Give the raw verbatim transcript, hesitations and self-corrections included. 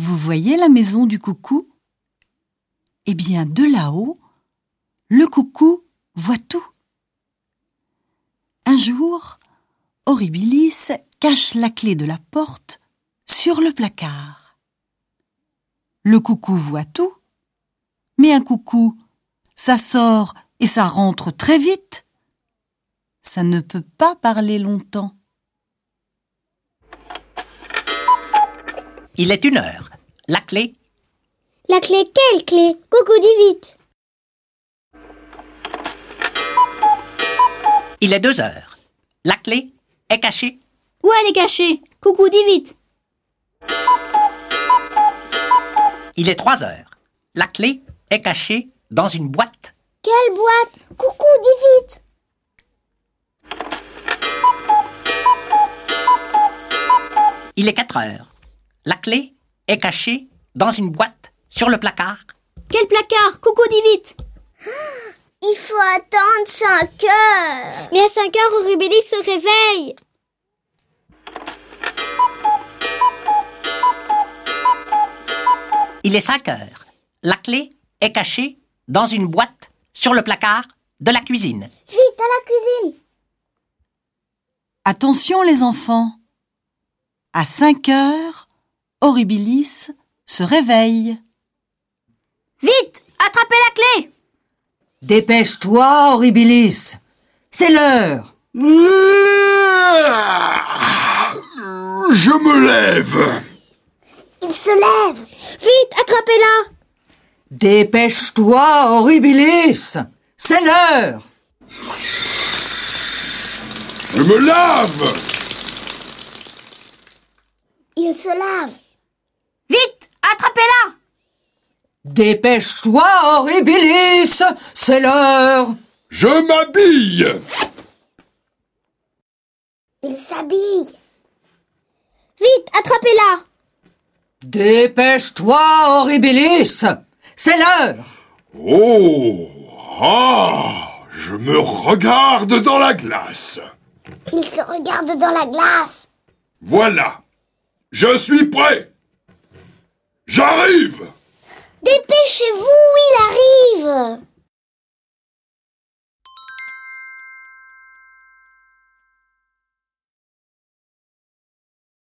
Vous voyez la maison du coucou ? Eh bien, de là-haut, le coucou voit tout. Un jour, Horribilis cache la clé de la porte sur le placard. Le coucou voit tout, mais un coucou, ça sort et ça rentre très vite. Ça ne peut pas parler longtemps. Il est une heure. La clé? La clé, quelle clé? Coucou, dis vite. Il est deux heures. La clé est cachée. Où elle est cachée? Coucou, dis vite. Il est trois heures. La clé est cachée dans une boîte. Quelle boîte? Coucou, dis vite. Il est quatre heures. La clé est cachée dans une boîte sur le placard. Quel placard? Coucou, dis vite. Il faut attendre cinq heures. Mais à cinq heures, Horribilis se réveille. Il est cinq heures. La clé est cachée dans une boîte sur le placard de la cuisine. Vite, à la cuisine. Attention les enfants. À cinq heures, Horribilis se réveille. Vite, attrapez la clé. Dépêche-toi, Horribilis. C'est l'heure. Je me lève. Il se lève. Vite, attrapez-la. Dépêche-toi, Horribilis. C'est l'heure. Je me lave. Il se lave. Vite, attrapez-la. Dépêche-toi, Horribilis. C'est l'heure. Je m'habille. Il s'habille. Vite, attrapez-la. Dépêche-toi, Horribilis. C'est l'heure. Oh, ah, je me regarde dans la glace. Il se regarde dans la glace. Voilà, je suis prêt. J'arrive. Dépêchez-vous, il arrive.